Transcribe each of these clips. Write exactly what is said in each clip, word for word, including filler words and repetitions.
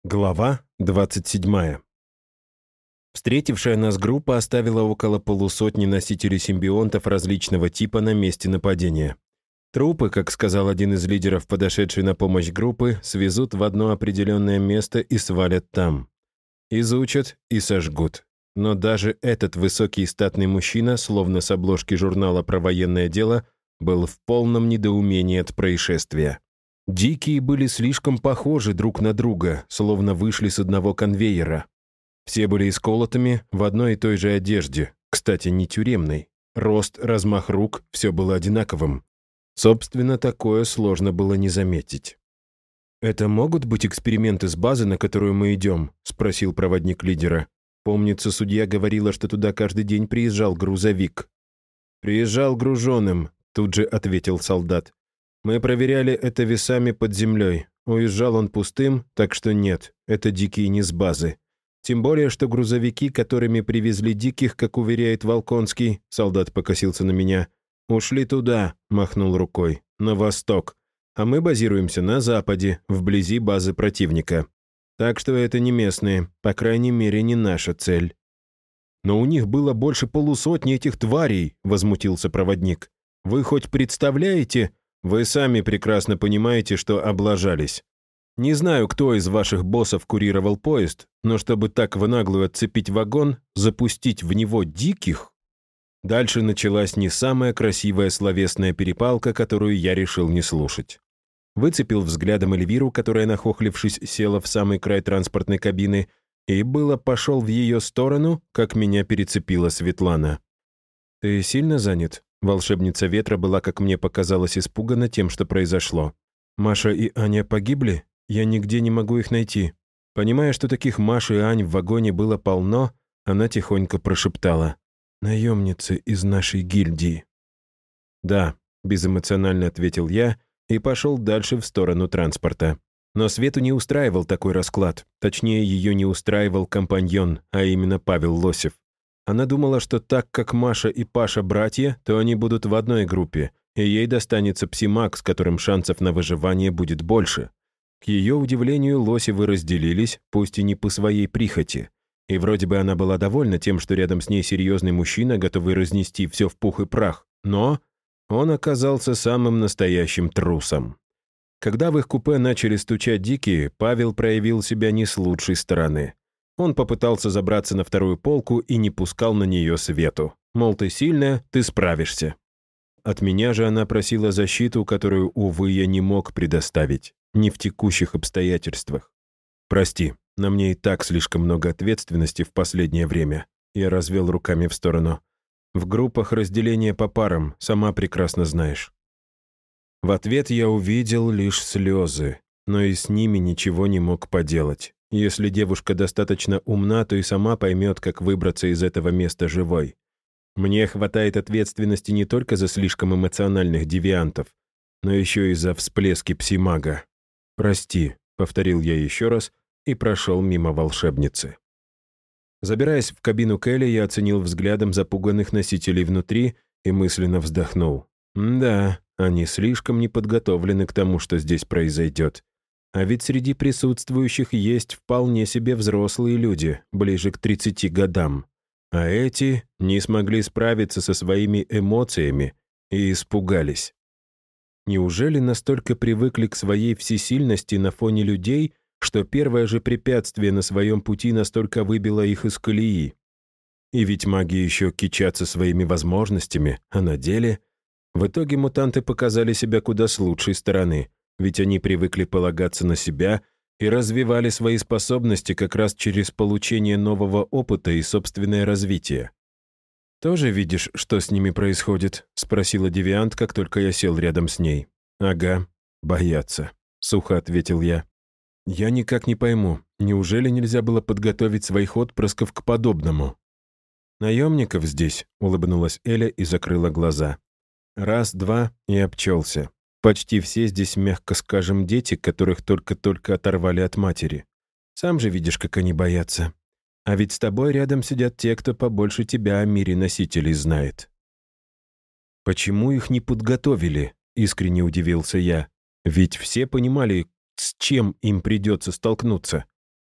Глава двадцать седьмая. Встретившая нас группа оставила около полусотни носителей симбионтов различного типа на месте нападения. Трупы, как сказал один из лидеров, подошедшей на помощь группы, свезут в одно определенное место и свалят там. Изучат и сожгут. Но даже этот высокий и статный мужчина, словно с обложки журнала про военное дело, был в полном недоумении от происшествия. Дикие были слишком похожи друг на друга, словно вышли с одного конвейера. Все были исколотыми в одной и той же одежде, кстати, не тюремной. Рост, размах рук — все было одинаковым. Собственно, такое сложно было не заметить. «Это могут быть эксперименты с базы, на которую мы идем?» — спросил проводник лидера. Помнится, судья говорила, что туда каждый день приезжал грузовик. «Приезжал груженым», — тут же ответил солдат. «Мы проверяли это весами под землей. Уезжал он пустым, так что нет, это дикие не с базы. Тем более, что грузовики, которыми привезли диких, как уверяет Волконский, солдат покосился на меня, ушли туда», — махнул рукой, — «на восток. А мы базируемся на западе, вблизи базы противника. Так что это не местные, по крайней мере, не наша цель». «Но у них было больше полусотни этих тварей», — возмутился проводник. «Вы хоть представляете...» «Вы сами прекрасно понимаете, что облажались. Не знаю, кто из ваших боссов курировал поезд, но чтобы так в наглую отцепить вагон, запустить в него диких...» Дальше началась не самая красивая словесная перепалка, которую я решил не слушать. Выцепил взглядом Эльвиру, которая, нахохлившись, села в самый край транспортной кабины, и было пошел в ее сторону, как меня перецепила Светлана. «Ты сильно занят?» Волшебница ветра была, как мне показалось, испугана тем, что произошло. «Маша и Аня погибли? Я нигде не могу их найти». Понимая, что таких Маш и Ань в вагоне было полно, она тихонько прошептала. «Наемницы из нашей гильдии». «Да», — безэмоционально ответил я и пошел дальше в сторону транспорта. Но Свету не устраивал такой расклад. Точнее, ее не устраивал компаньон, а именно Павел Лосев. Она думала, что так как Маша и Паша братья, то они будут в одной группе, и ей достанется псимаг, с которым шансов на выживание будет больше. К ее удивлению, Лосевы разделились, пусть и не по своей прихоти. И вроде бы она была довольна тем, что рядом с ней серьезный мужчина, готовый разнести все в пух и прах, но он оказался самым настоящим трусом. Когда в их купе начали стучать дикие, Павел проявил себя не с лучшей стороны. Он попытался забраться на вторую полку и не пускал на нее Свету. Мол, ты сильная, ты справишься. От меня же она просила защиту, которую, увы, я не мог предоставить. Не в текущих обстоятельствах. «Прости, на мне и так слишком много ответственности в последнее время». Я развел руками в сторону. «В группах разделение по парам, сама прекрасно знаешь». В ответ я увидел лишь слезы, но и с ними ничего не мог поделать. Если девушка достаточно умна, то и сама поймет, как выбраться из этого места живой. Мне хватает ответственности не только за слишком эмоциональных девиантов, но еще и за всплески псимага. «Прости», — повторил я еще раз и прошел мимо волшебницы. Забираясь в кабину Келли, я оценил взглядом запуганных носителей внутри и мысленно вздохнул. Да, они слишком не подготовлены к тому, что здесь произойдет. А ведь среди присутствующих есть вполне себе взрослые люди, ближе к тридцати годам. А эти не смогли справиться со своими эмоциями и испугались. Неужели настолько привыкли к своей всесильности на фоне людей, что первое же препятствие на своем пути настолько выбило их из колеи? И ведь маги еще кичатся своими возможностями, а на деле... В итоге мутанты показали себя куда с лучшей стороны, ведь они привыкли полагаться на себя и развивали свои способности как раз через получение нового опыта и собственное развитие. «Тоже видишь, что с ними происходит?» — спросила девиант, как только я сел рядом с ней. «Ага, боятся», — сухо ответил я. «Я никак не пойму, неужели нельзя было подготовить своих отпрысков к подобному?» «Наемников здесь», — улыбнулась Эля и закрыла глаза. «Раз, два и обчелся. Почти все здесь, мягко скажем, дети, которых только-только оторвали от матери. Сам же видишь, как они боятся. А ведь с тобой рядом сидят те, кто побольше тебя о мире носителей знает». «Почему их не подготовили?» — искренне удивился я. «Ведь все понимали, с чем им придется столкнуться.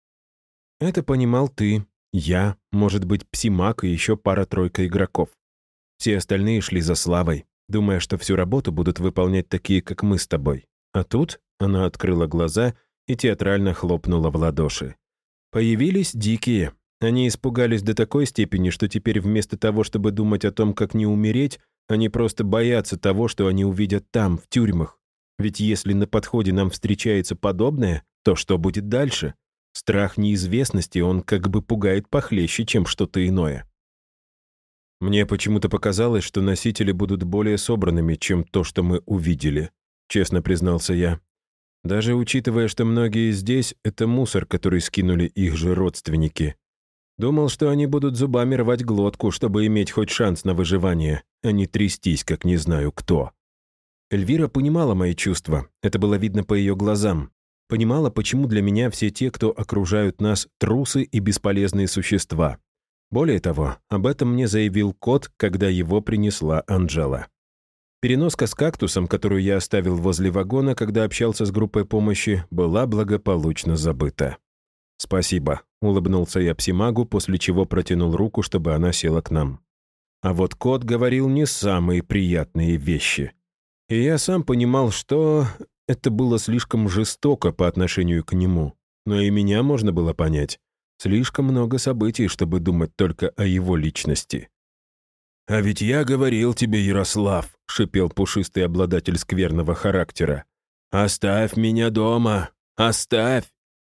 Это понимал ты, я, может быть, Псимак и еще пара-тройка игроков. Все остальные шли за славой, думая, что всю работу будут выполнять такие, как мы с тобой. А тут она открыла глаза и театрально хлопнула в ладоши. Появились дикие. Они испугались до такой степени, что теперь вместо того, чтобы думать о том, как не умереть, они просто боятся того, что они увидят там, в тюрьмах. Ведь если на подходе нам встречается подобное, то что будет дальше? Страх неизвестности, он как бы пугает похлеще, чем что-то иное. Мне почему-то показалось, что носители будут более собранными, чем то, что мы увидели, честно признался я. Даже учитывая, что многие здесь — это мусор, который скинули их же родственники. Думал, что они будут зубами рвать глотку, чтобы иметь хоть шанс на выживание, а не трястись, как не знаю кто. Эльвира понимала мои чувства, это было видно по ее глазам. Понимала, почему для меня все те, кто окружают нас, трусы и бесполезные существа. Более того, об этом мне заявил кот, когда его принесла Анжела. Переноска с кактусом, которую я оставил возле вагона, когда общался с группой помощи, была благополучно забыта. «Спасибо», — улыбнулся я Псимагу, после чего протянул руку, чтобы она села к нам. А вот кот говорил не самые приятные вещи. И я сам понимал, что это было слишком жестоко по отношению к нему. Но и меня можно было понять. Слишком много событий, чтобы думать только о его личности. «А ведь я говорил тебе, Ярослав», — шипел пушистый обладатель скверного характера. «Оставь меня дома! Оставь!»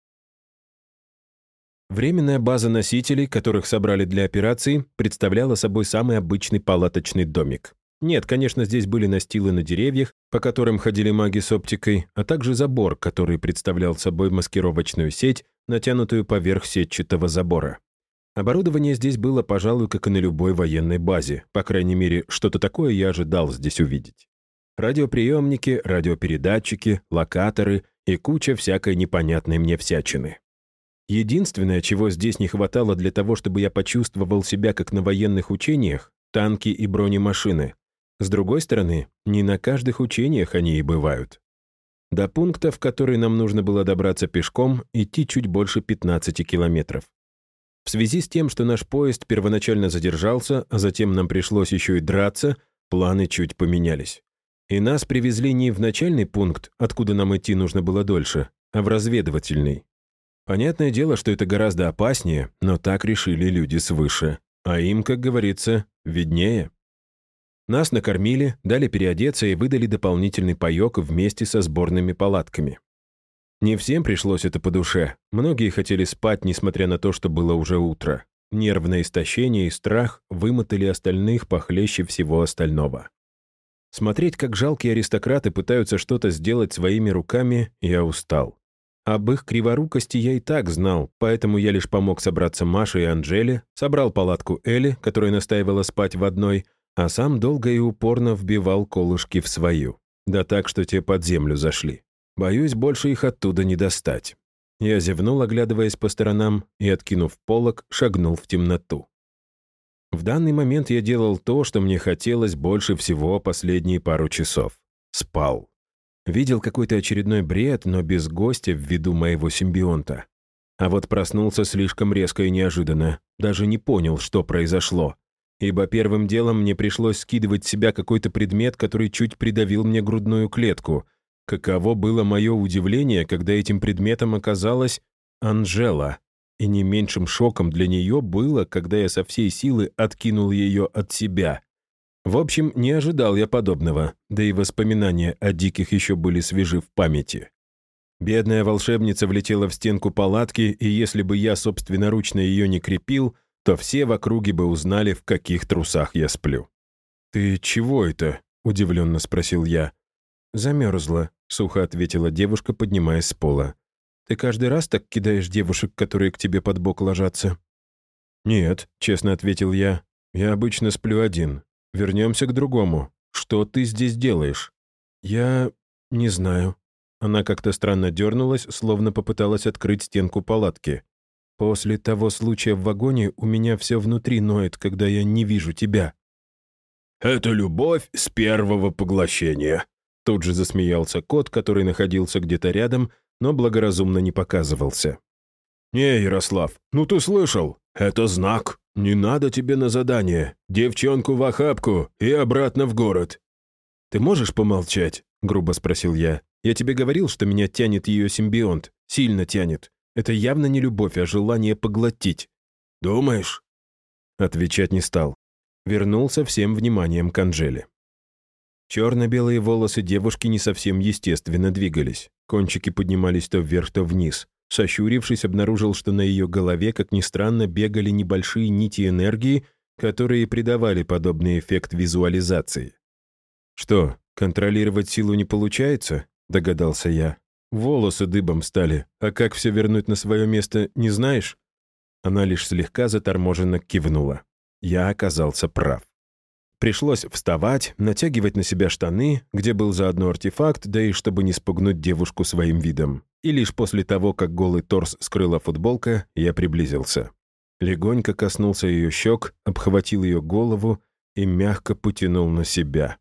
Временная база носителей, которых собрали для операции, представляла собой самый обычный палаточный домик. Нет, конечно, здесь были настилы на деревьях, по которым ходили маги с оптикой, а также забор, который представлял собой маскировочную сеть, натянутую поверх сетчатого забора. Оборудование здесь было, пожалуй, как и на любой военной базе. По крайней мере, что-то такое я ожидал здесь увидеть. Радиоприемники, радиопередатчики, локаторы и куча всякой непонятной мне всячины. Единственное, чего здесь не хватало для того, чтобы я почувствовал себя как на военных учениях — танки и бронемашины. С другой стороны, не на каждых учениях они и бывают. До пункта, в который нам нужно было добраться пешком, идти чуть больше пятнадцати километров. В связи с тем, что наш поезд первоначально задержался, а затем нам пришлось еще и драться, планы чуть поменялись. И нас привезли не в начальный пункт, откуда нам идти нужно было дольше, а в разведывательный. Понятное дело, что это гораздо опаснее, но так решили люди свыше. А им, как говорится, виднее. Нас накормили, дали переодеться и выдали дополнительный паёк вместе со сборными палатками. Не всем пришлось это по душе. Многие хотели спать, несмотря на то, что было уже утро. Нервное истощение и страх вымотали остальных похлеще всего остального. Смотреть, как жалкие аристократы пытаются что-то сделать своими руками, я устал. Об их криворукости я и так знал, поэтому я лишь помог собраться Маше и Анжеле, собрал палатку Эли, которая настаивала спать в одной, а сам долго и упорно вбивал колышки в свою. Да так, что те под землю зашли. Боюсь, больше их оттуда не достать. Я зевнул, оглядываясь по сторонам, и, откинув полог, шагнул в темноту. В данный момент я делал то, что мне хотелось больше всего последние пару часов. Спал. Видел какой-то очередной бред, но без гостя в виду моего симбионта. А вот проснулся слишком резко и неожиданно. Даже не понял, что произошло. Ибо первым делом мне пришлось скидывать с себя какой-то предмет, который чуть придавил мне грудную клетку. Каково было мое удивление, когда этим предметом оказалась Анжела. И не меньшим шоком для нее было, когда я со всей силы откинул ее от себя. В общем, не ожидал я подобного, да и воспоминания о диких еще были свежи в памяти. Бедная волшебница влетела в стенку палатки, и если бы я собственноручно ее не крепил, то все в округе бы узнали, в каких трусах я сплю. «Ты чего это?» — удивленно спросил я. «Замерзла», — сухо ответила девушка, поднимаясь с пола. «Ты каждый раз так кидаешь девушек, которые к тебе под бок ложатся?» «Нет», — честно ответил я. «Я обычно сплю один. Вернемся к другому. Что ты здесь делаешь?» «Я... не знаю». Она как-то странно дернулась, словно попыталась открыть стенку палатки. «После того случая в вагоне у меня все внутри ноет, когда я не вижу тебя». «Это любовь с первого поглощения», — тут же засмеялся кот, который находился где-то рядом, но благоразумно не показывался. «Не, Ярослав, ну ты слышал? Это знак. Не надо тебе на задание. Девчонку в охапку и обратно в город». «Ты можешь помолчать?» — грубо спросил я. «Я тебе говорил, что меня тянет ее симбионт. Сильно тянет. Это явно не любовь, а желание поглотить». «Думаешь?» Отвечать не стал. Вернулся всем вниманием к Анжеле. Черно-белые волосы девушки не совсем естественно двигались. Кончики поднимались то вверх, то вниз. Сощурившись, обнаружил, что на ее голове, как ни странно, бегали небольшие нити энергии, которые придавали подобный эффект визуализации. «Что, контролировать силу не получается?» — догадался я. «Волосы дыбом стали, а как все вернуть на свое место, не знаешь?» Она лишь слегка заторможенно кивнула. Я оказался прав. Пришлось вставать, натягивать на себя штаны, где был заодно артефакт, да и чтобы не спугнуть девушку своим видом. И лишь после того, как голый торс скрыла футболка, я приблизился. Легонько коснулся ее щек, обхватил ее голову и мягко потянул на себя.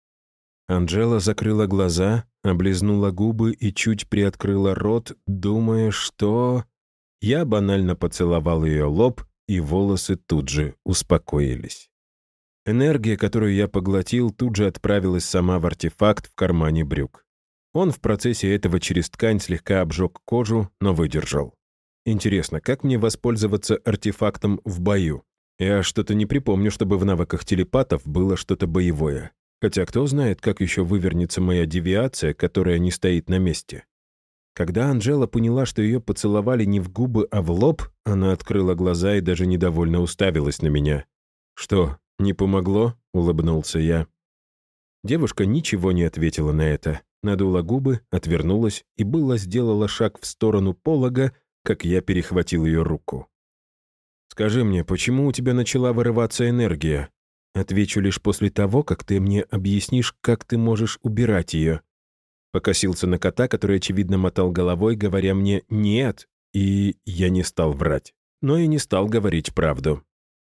Анжела закрыла глаза, облизнула губы и чуть приоткрыла рот, думая, что... Я банально поцеловал ее лоб, и волосы тут же успокоились. Энергия, которую я поглотил, тут же отправилась сама в артефакт в кармане брюк. Он в процессе этого через ткань слегка обжег кожу, но выдержал. Интересно, как мне воспользоваться артефактом в бою? Я что-то не припомню, чтобы в навыках телепатов было что-то боевое. Хотя кто знает, как еще вывернется моя девиация, которая не стоит на месте. Когда Анжела поняла, что ее поцеловали не в губы, а в лоб, она открыла глаза и даже недовольно уставилась на меня. «Что, не помогло?» — улыбнулся я. Девушка ничего не ответила на это. Надула губы, отвернулась и было сделала шаг в сторону полога, как я перехватил ее руку. «Скажи мне, почему у тебя начала вырываться энергия? Отвечу лишь после того, как ты мне объяснишь, как ты можешь убирать ее». Покосился на кота, который, очевидно, мотал головой, говоря мне «нет», и я не стал врать, но и не стал говорить правду.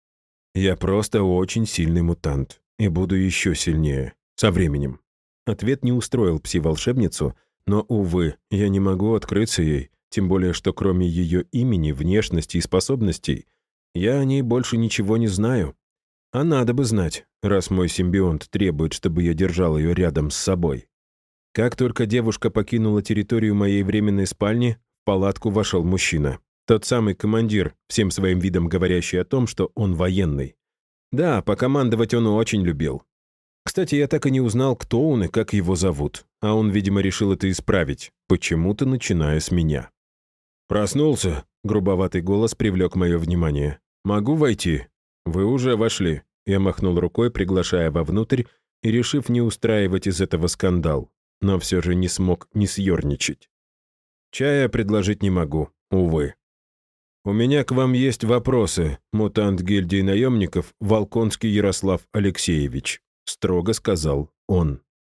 «Я просто очень сильный мутант, и буду еще сильнее, со временем». Ответ не устроил пси-волшебницу, но, увы, я не могу открыться ей, тем более, что кроме ее имени, внешности и способностей, я о ней больше ничего не знаю. А надо бы знать, раз мой симбионт требует, чтобы я держал ее рядом с собой. Как только девушка покинула территорию моей временной спальни, в палатку вошел мужчина. Тот самый командир, всем своим видом говорящий о том, что он военный. Да, покомандовать он очень любил. Кстати, я так и не узнал, кто он и как его зовут. А он, видимо, решил это исправить, почему-то начиная с меня. «Проснулся?» — грубоватый голос привлек мое внимание. «Могу войти?» «Вы уже вошли». Я махнул рукой, приглашая вовнутрь, и решив не устраивать из этого скандал, но все же не смог не съерничать. «Чая предложить не могу, увы». «У меня к вам есть вопросы, мутант гильдии наемников Волконский Ярослав Алексеевич», строго сказал он.